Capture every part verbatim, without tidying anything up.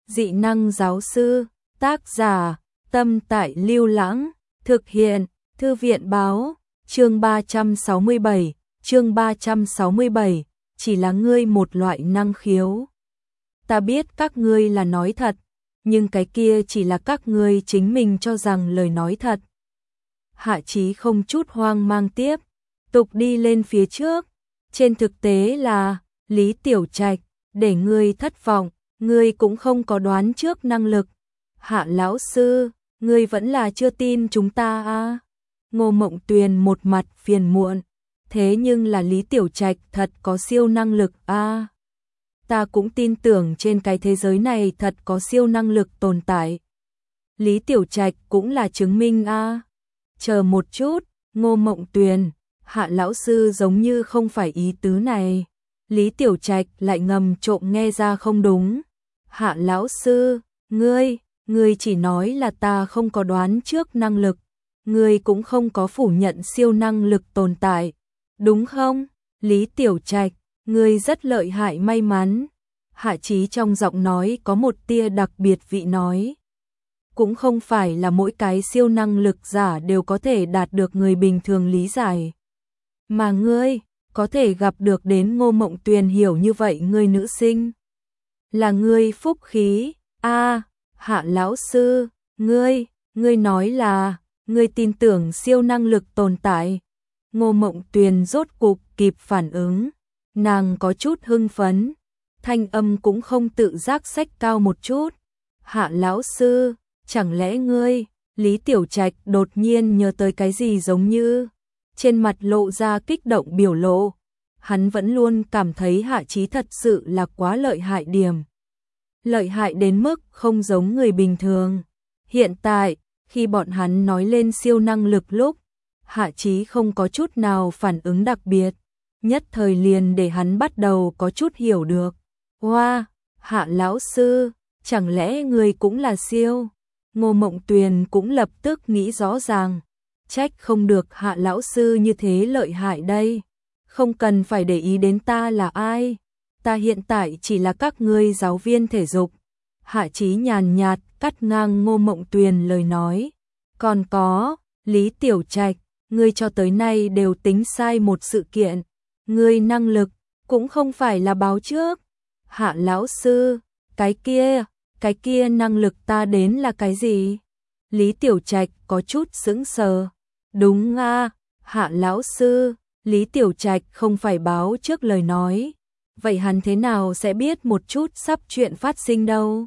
Dị năng giáo sư, tác giả, Tâm Tại Lưu Lãng, thực hiện, Thư viện báo, chương ba trăm sáu mươi bảy, chương ba trăm sáu mươi bảy, chỉ là ngươi một loại năng khiếu. Ta biết các ngươi là nói thật, nhưng cái kia chỉ là các ngươi chính mình cho rằng lời nói thật. Hạ Chí không chút hoang mang tiếp, tục đi lên phía trước, trên thực tế là, Lý Tiểu Trạch, để ngươi thất vọng, ngươi cũng không có đoán trước năng lực. Hạ lão sư, ngươi vẫn là chưa tin chúng ta à? Ngô Mộng Tuyền một mặt phiền muộn, thế nhưng là Lý Tiểu Trạch thật có siêu năng lực à? Ta cũng tin tưởng trên cái thế giới này thật có siêu năng lực tồn tại. Lý Tiểu Trạch cũng là chứng minh à? Chờ một chút, Ngô Mộng Tuyền, Hạ lão sư giống như không phải ý tứ này. Lý Tiểu Trạch lại ngầm trộm nghe ra không đúng. Hạ lão sư, ngươi, ngươi chỉ nói là ta không có đoán trước năng lực, ngươi cũng không có phủ nhận siêu năng lực tồn tại, đúng không? Lý Tiểu Trạch, ngươi rất lợi hại may mắn. Hạ Chí trong giọng nói có một tia đặc biệt vị nói. Cũng không phải là mỗi cái siêu năng lực giả đều có thể đạt được người bình thường lý giải. Mà ngươi, có thể gặp được đến Ngô Mộng Tuyền hiểu như vậy ngươi nữ sinh. Là ngươi phúc khí, a Hạ lão sư, ngươi, ngươi nói là, ngươi tin tưởng siêu năng lực tồn tại. Ngô Mộng Tuyền rốt cục kịp phản ứng, nàng có chút hưng phấn, thanh âm cũng không tự giác xách cao một chút. Hạ lão sư, chẳng lẽ ngươi, Lý Tiểu Trạch đột nhiên nhớ tới cái gì giống như, trên mặt lộ ra kích động biểu lộ. Hắn vẫn luôn cảm thấy Hạ Chí thật sự là quá lợi hại điểm. Lợi hại đến mức không giống người bình thường. Hiện tại, khi bọn hắn nói lên siêu năng lực lúc, Hạ Chí không có chút nào phản ứng đặc biệt, nhất thời liền để hắn bắt đầu có chút hiểu được. Wow, Hạ lão sư, chẳng lẽ người cũng là siêu? Ngô Mộng Tuyền cũng lập tức nghĩ rõ ràng, trách không được Hạ lão sư như thế lợi hại đây. Không cần phải để ý đến ta là ai, ta hiện tại chỉ là các ngươi giáo viên thể dục. Hạ Chí nhàn nhạt cắt ngang Ngô Mộng Tuyền lời nói. Còn có, Lý Tiểu Trạch, ngươi cho tới nay đều tính sai một sự kiện, ngươi năng lực cũng không phải là báo trước. Hạ lão sư, cái kia, cái kia năng lực ta đến là cái gì? Lý Tiểu Trạch có chút sững sờ. Đúng a, Hạ lão sư, Lý Tiểu Trạch không phải báo trước lời nói, vậy hắn thế nào sẽ biết một chút sắp chuyện phát sinh đâu?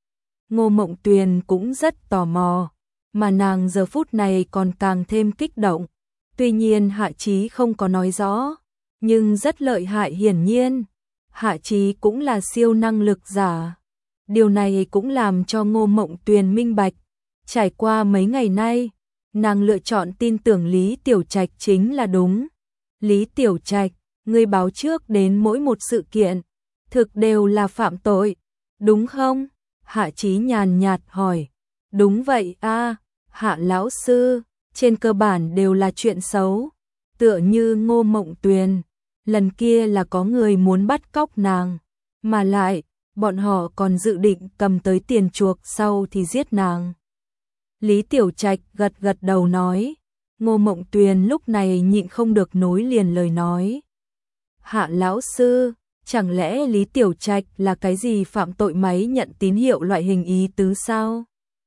Ngô Mộng Tuyền cũng rất tò mò, mà nàng giờ phút này còn càng thêm kích động. Tuy nhiên Hạ Chí không có nói rõ, nhưng rất lợi hại hiển nhiên. Hạ Chí cũng là siêu năng lực giả. Điều này cũng làm cho Ngô Mộng Tuyền minh bạch. Trải qua mấy ngày nay, nàng lựa chọn tin tưởng Lý Tiểu Trạch chính là đúng. Lý Tiểu Trạch, ngươi báo trước đến mỗi một sự kiện, thực đều là phạm tội, đúng không? Hạ Chí nhàn nhạt hỏi. Đúng vậy a, Hạ lão sư, trên cơ bản đều là chuyện xấu, tựa như Ngô Mộng Tuyền, lần kia là có người muốn bắt cóc nàng, mà lại, bọn họ còn dự định cầm tới tiền chuộc sau thì giết nàng. Lý Tiểu Trạch gật gật đầu nói. Ngô Mộng Tuyền lúc này nhịn không được nối liền lời nói. Hạ lão sư, chẳng lẽ Lý Tiểu Trạch là cái gì phạm tội máy nhận tín hiệu loại hình ý tứ sao?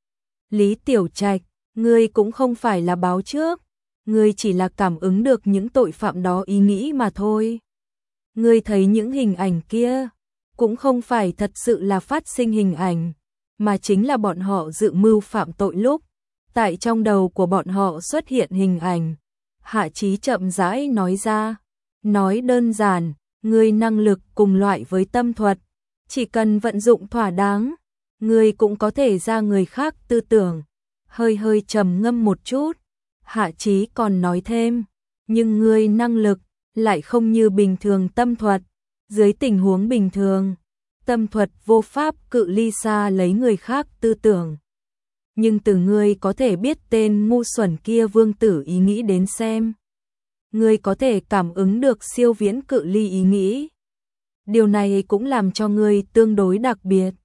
Lý Tiểu Trạch, ngươi cũng không phải là báo trước, ngươi chỉ là cảm ứng được những tội phạm đó ý nghĩ mà thôi. Ngươi thấy những hình ảnh kia, cũng không phải thật sự là phát sinh hình ảnh, mà chính là bọn họ dự mưu phạm tội lúc. Tại trong đầu của bọn họ xuất hiện hình ảnh. Hạ Chí chậm rãi nói ra. Nói đơn giản, ngươi năng lực cùng loại với tâm thuật, chỉ cần vận dụng thỏa đáng, ngươi cũng có thể ra người khác tư tưởng. Hơi hơi trầm ngâm một chút, Hạ Chí còn nói thêm, nhưng ngươi năng lực lại không như bình thường tâm thuật. Dưới tình huống bình thường, tâm thuật vô pháp cự ly xa lấy người khác tư tưởng. Nhưng từ ngươi có thể biết tên ngu xuẩn kia vương tử ý nghĩ đến xem. Ngươi có thể cảm ứng được siêu viễn cự ly ý nghĩ. Điều này cũng làm cho ngươi tương đối đặc biệt.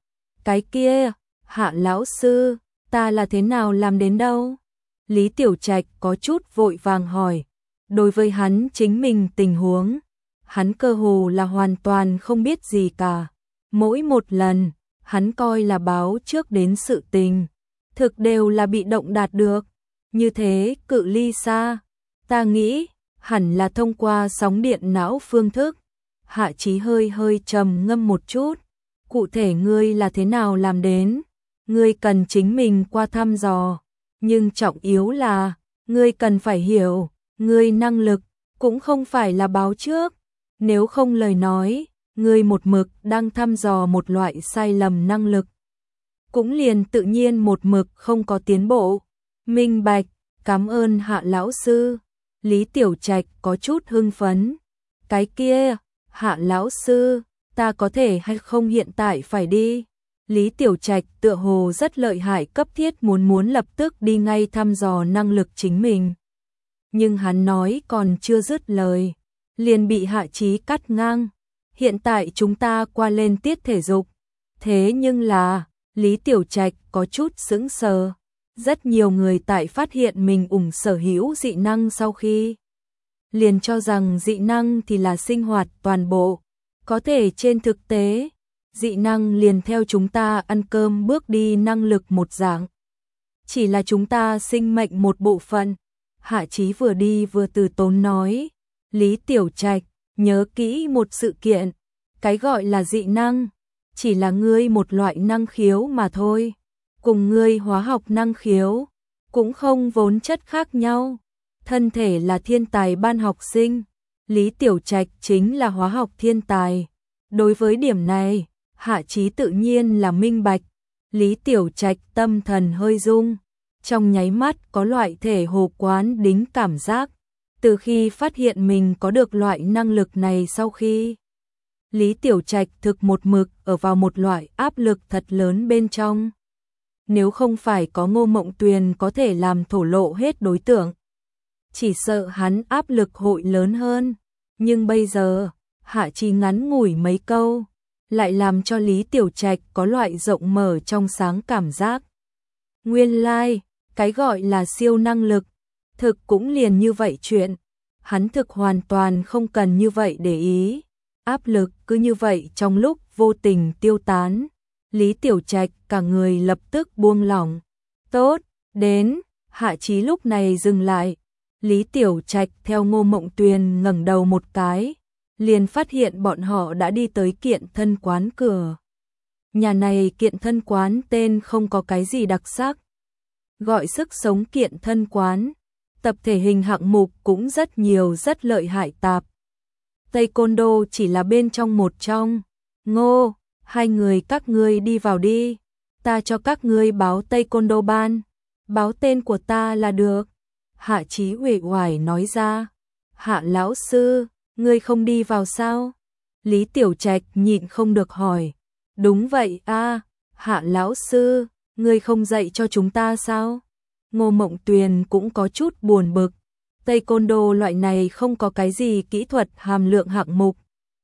Cái kia, Hạ lão sư, ta là thế nào làm đến đâu? Lý Tiểu Trạch có chút vội vàng hỏi. Đối với hắn chính mình tình huống, hắn cơ hồ là hoàn toàn không biết gì cả. Mỗi một lần, hắn coi là báo trước đến sự tình, thực đều là bị động đạt được. Như thế cự ly xa, ta nghĩ hẳn là thông qua sóng điện não phương thức. Hạ Chí hơi hơi trầm ngâm một chút. Cụ thể ngươi là thế nào làm đến? Ngươi cần chính mình qua thăm dò, nhưng trọng yếu là ngươi cần phải hiểu, ngươi năng lực cũng không phải là báo trước, nếu không lời nói, ngươi một mực đang thăm dò một loại sai lầm năng lực, cũng liền tự nhiên một mực không có tiến bộ. Minh bạch, cảm ơn Hạ lão sư. Lý Tiểu Trạch có chút hưng phấn. Cái kia, Hạ lão sư, ta có thể hay không hiện tại phải đi? Lý Tiểu Trạch tựa hồ rất lợi hại, cấp thiết muốn muốn lập tức đi ngay thăm dò năng lực chính mình. Nhưng hắn nói còn chưa dứt lời, liền bị Hạ Chí cắt ngang. Hiện tại chúng ta qua lên tiết thể dục. Thế nhưng là, Lý Tiểu Trạch có chút sững sờ. Rất nhiều người tại phát hiện mình ủng sở hữu dị năng sau khi liền cho rằng dị năng thì là sinh hoạt toàn bộ. Có thể trên thực tế, dị năng liền theo chúng ta ăn cơm bước đi năng lực một dạng. Chỉ là chúng ta sinh mệnh một bộ phận. Hạ Chí vừa đi vừa từ tốn nói. Lý Tiểu Trạch, nhớ kỹ một sự kiện. Cái gọi là dị năng, chỉ là ngươi một loại năng khiếu mà thôi. Cùng ngươi hóa học năng khiếu, cũng không vốn chất khác nhau. Thân thể là thiên tài ban học sinh. Lý Tiểu Trạch chính là hóa học thiên tài. Đối với điểm này, Hạ Chí tự nhiên là minh bạch. Lý Tiểu Trạch tâm thần hơi rung, trong nháy mắt có loại thể hồ quán đính cảm giác. Từ khi phát hiện mình có được loại năng lực này sau khi, Lý Tiểu Trạch thực một mực ở vào một loại áp lực thật lớn bên trong. Nếu không phải có Ngô Mộng Tuyền có thể làm thổ lộ hết đối tượng, chỉ sợ hắn áp lực hội lớn hơn. Nhưng bây giờ, Hạ Chí ngắn ngủi mấy câu, lại làm cho Lý Tiểu Trạch có loại rộng mở trong sáng cảm giác. Nguyên lai, like, cái gọi là siêu năng lực, thực cũng liền như vậy chuyện. Hắn thực hoàn toàn không cần như vậy để ý. Áp lực cứ như vậy trong lúc vô tình tiêu tán. Lý Tiểu Trạch cả người lập tức buông lỏng. Tốt, đến, Hạ Chí lúc này dừng lại. Lý Tiểu Trạch theo Ngô Mộng Tuyền ngẩng đầu một cái, liền phát hiện bọn họ đã đi tới kiện thân quán cửa. Nhà này kiện thân quán tên không có cái gì đặc sắc, gọi sức sống kiện thân quán. Tập thể hình hạng mục cũng rất nhiều, rất lợi hại tạp. Taekwondo chỉ là bên trong một trong. Ngô, hai người các ngươi đi vào đi, ta cho các ngươi báo Taekwondo ban, báo tên của ta là được. Hạ Chí uể oải nói ra. Hạ lão sư, ngươi không đi vào sao? Lý Tiểu Trạch nhịn không được hỏi. Đúng vậy a, Hạ lão sư, ngươi không dạy cho chúng ta sao? Ngô Mộng Tuyền cũng có chút buồn bực. Taekwondo loại này không có cái gì kỹ thuật hàm lượng hạng mục,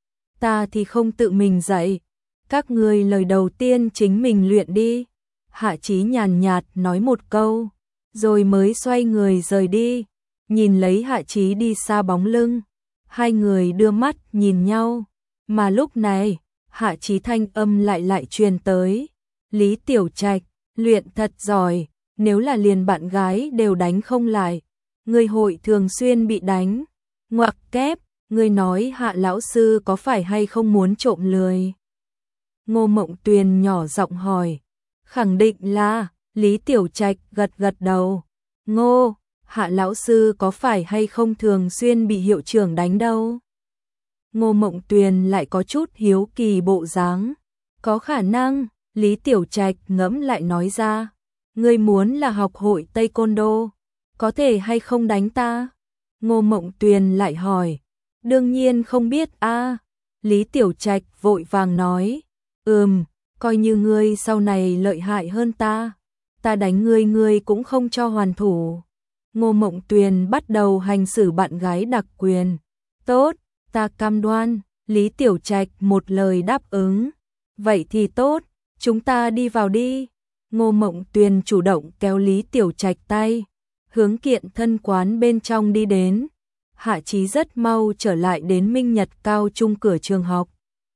ta thì không tự mình dạy, các ngươi lời đầu tiên chính mình luyện đi. Hạ Chí nhàn nhạt nói một câu, rồi mới xoay người rời đi. Nhìn lấy Hạ Chí đi xa bóng lưng, hai người đưa mắt nhìn nhau. Mà lúc này, Hạ Chí thanh âm lại lại truyền tới. Lý Tiểu Trạch, luyện thật giỏi, nếu là liền bạn gái đều đánh không lại, ngươi hội thường xuyên bị đánh. Ngoặc kép, ngươi nói Hạ lão sư có phải hay không muốn trộm lười? Ngô Mộng Tuyền nhỏ giọng hỏi. Khẳng định là. Lý Tiểu Trạch gật gật đầu. Ngô, Hạ lão sư có phải hay không thường xuyên bị hiệu trưởng đánh đâu? Ngô Mộng Tuyền lại có chút hiếu kỳ bộ dáng. Có khả năng, Lý Tiểu Trạch ngẫm lại nói ra. Ngươi muốn là học hội Taekwondo, có thể hay không đánh ta? Ngô Mộng Tuyền lại hỏi. Đương nhiên không biết a. Lý Tiểu Trạch vội vàng nói. Ừm, coi như ngươi sau này lợi hại hơn ta, ta đánh ngươi ngươi cũng không cho hoàn thủ. Ngô Mộng Tuyền bắt đầu hành xử bạn gái đặc quyền. Tốt, ta cam đoan. Lý Tiểu Trạch một lời đáp ứng. Vậy thì tốt, Chúng ta đi vào đi. Ngô Mộng Tuyền chủ động kéo Lý Tiểu Trạch tay, hướng kiện thân quán bên trong đi đến. Hạ Chí rất mau trở lại đến Minh Nhật Cao Trung cửa trường học.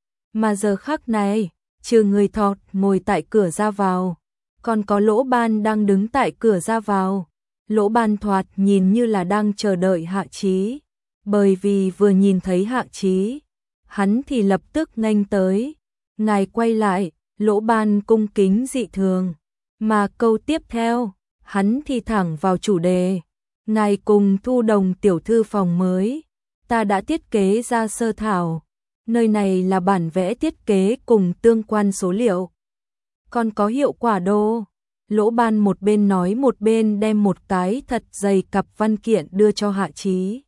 Mà giờ khắc này, trừ người thọt ngồi tại cửa ra vào, còn có Lỗ Ban đang đứng tại cửa ra vào. Lỗ Ban thoạt nhìn như là đang chờ đợi Hạ Chí, bởi vì vừa nhìn thấy Hạ Chí, hắn thì lập tức nghênh tới. Ngài quay lại, Lỗ Ban cung kính dị thường, mà câu tiếp theo, hắn thì thẳng vào chủ đề. Ngài cùng Thu Đồng tiểu thư phòng mới, ta đã thiết kế ra sơ thảo. Nơi này là bản vẽ thiết kế cùng tương quan số liệu, còn có hiệu quả đồ. Lỗ Ban một bên nói một bên đem một cái thật dày cặp văn kiện đưa cho Hạ Chí.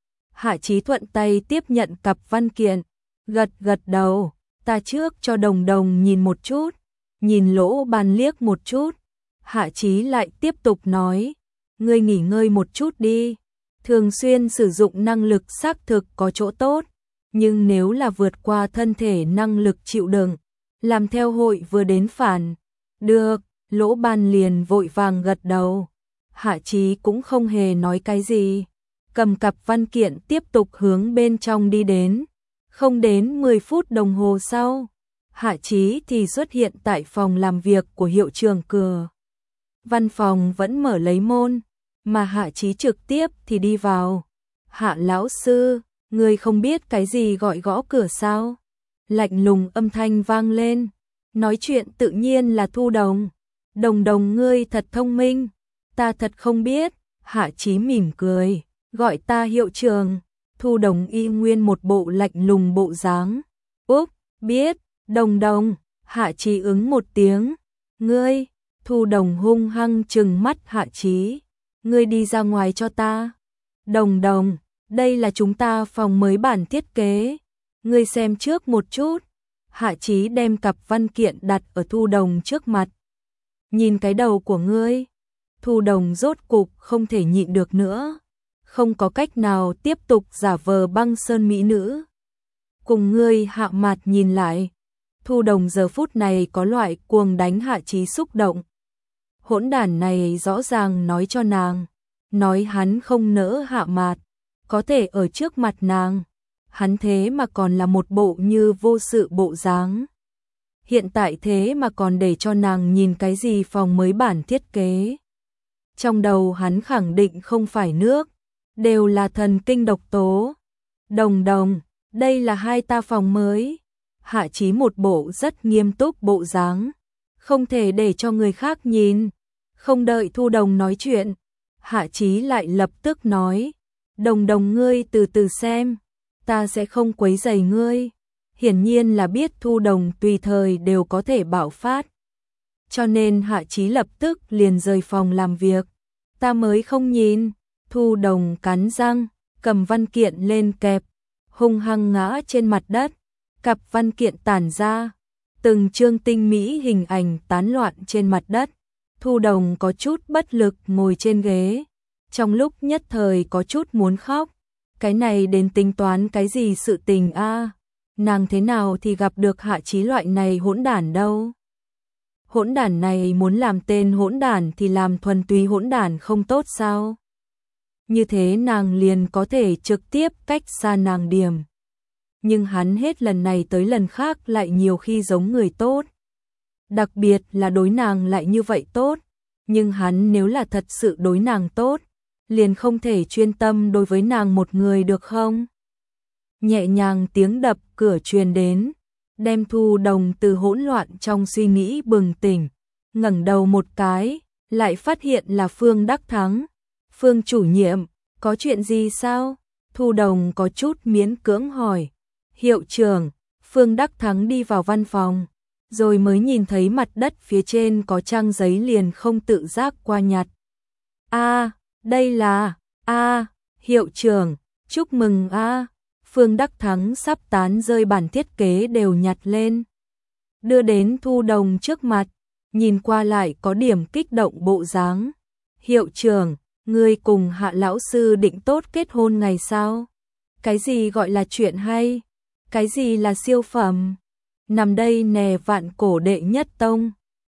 Hạ Chí thuận tay tiếp nhận cặp văn kiện, gật gật đầu. Ta trước cho Đồng Đồng nhìn một chút. Nhìn Lỗ Ban liếc một chút, Hạ Chí lại tiếp tục nói, ngươi nghỉ ngơi một chút đi. Thường xuyên sử dụng năng lực xác thực có chỗ tốt, nhưng nếu là vượt qua thân thể năng lực chịu đựng, làm theo hội vừa đến phản. Được. Lỗ Ban liền vội vàng gật đầu. Hạ Chí cũng không hề nói cái gì, cầm cặp văn kiện tiếp tục hướng bên trong đi đến. Không đến mười phút đồng hồ sau, Hạ Chí thì xuất hiện tại phòng làm việc của hiệu trưởng cửa. Văn phòng vẫn mở lấy môn, mà Hạ Chí trực tiếp thì đi vào. Hạ lão sư, người không biết cái gì gọi gõ cửa sao? Lạnh lùng âm thanh vang lên, nói chuyện tự nhiên là Thu Đồng. Đồng Đồng ngươi thật thông minh, ta thật không biết. Hạ Chí mỉm cười, gọi ta hiệu trưởng. Thu Đồng y nguyên một bộ lạnh lùng bộ dáng. Úp, biết, Đồng Đồng. Hạ Chí ứng một tiếng. Ngươi, Thu Đồng hung hăng trừng mắt Hạ Chí. Ngươi đi ra ngoài cho ta. Đồng Đồng, đây là chúng ta phòng mới bản thiết kế. Ngươi xem trước một chút. Hạ Chí đem cặp văn kiện đặt ở Thu Đồng trước mặt. Nhìn cái đầu của ngươi. Thu Đồng rốt cục không thể nhịn được nữa, không có cách nào tiếp tục giả vờ băng sơn mỹ nữ. Cùng ngươi hạ mặt nhìn lại. Thu Đồng giờ phút này có loại cuồng đánh Hạ Chí xúc động. Hỗn đản này rõ ràng nói cho nàng, nói hắn không nỡ hạ mặt, có thể ở trước mặt nàng, hắn thế mà còn là một bộ như vô sự bộ dáng. Hiện tại thế mà còn để cho nàng nhìn cái gì phòng mới bản thiết kế. Trong đầu hắn khẳng định không phải nước, đều là thần kinh độc tố. Đồng Đồng, đây là hai ta phòng mới. Hạ Chí một bộ rất nghiêm túc bộ dáng, không thể để cho người khác nhìn. Không đợi Thu Đồng nói chuyện, Hạ Chí lại lập tức nói, Đồng Đồng ngươi từ từ xem, ta sẽ không quấy rầy ngươi. Hiển nhiên là biết Thu Đồng tùy thời đều có thể bạo phát, cho nên Hạ Chí lập tức liền rời phòng làm việc. Ta mới không nhìn. Thu Đồng cắn răng, cầm văn kiện lên kẹp, hung hăng ngã trên mặt đất. Cặp văn kiện tản ra, từng chương tinh mỹ hình ảnh tán loạn trên mặt đất. Thu Đồng có chút bất lực ngồi trên ghế, trong lúc nhất thời có chút muốn khóc. Cái này đến tính toán cái gì sự tình a? Nàng thế nào thì gặp được Hạ Chí loại này hỗn đản đâu? Hỗn đản này muốn làm tên hỗn đản thì làm thuần túy hỗn đản không tốt sao? Như thế nàng liền có thể trực tiếp cách xa nàng điểm. Nhưng hắn hết lần này tới lần khác lại nhiều khi giống người tốt. Đặc biệt là đối nàng lại như vậy tốt. Nhưng hắn nếu là thật sự đối nàng tốt, liền không thể chuyên tâm đối với nàng một người được không? Nhẹ nhàng tiếng đập cửa truyền đến, đem Thu Đồng từ hỗn loạn trong suy nghĩ bừng tỉnh. Ngẩng đầu một cái, lại phát hiện là Phương Đắc Thắng. Phương chủ nhiệm, có chuyện gì sao? Thu Đồng có chút miễn cưỡng hỏi. Hiệu trưởng. Phương Đắc Thắng đi vào văn phòng, rồi mới nhìn thấy mặt đất phía trên có trang giấy liền không tự giác qua nhặt. A, đây là, a, hiệu trưởng, chúc mừng a. Phương Đắc Thắng sắp tán rơi bản thiết kế đều nhặt lên, đưa đến Thu Đồng trước mặt, nhìn qua lại có điểm kích động bộ dáng. Hiệu trưởng, ngươi cùng Hạ lão sư định tốt kết hôn ngày sao? Cái gì gọi là chuyện hay? Cái gì là siêu phẩm? nằm đây nè vạn cổ đệ nhất tông.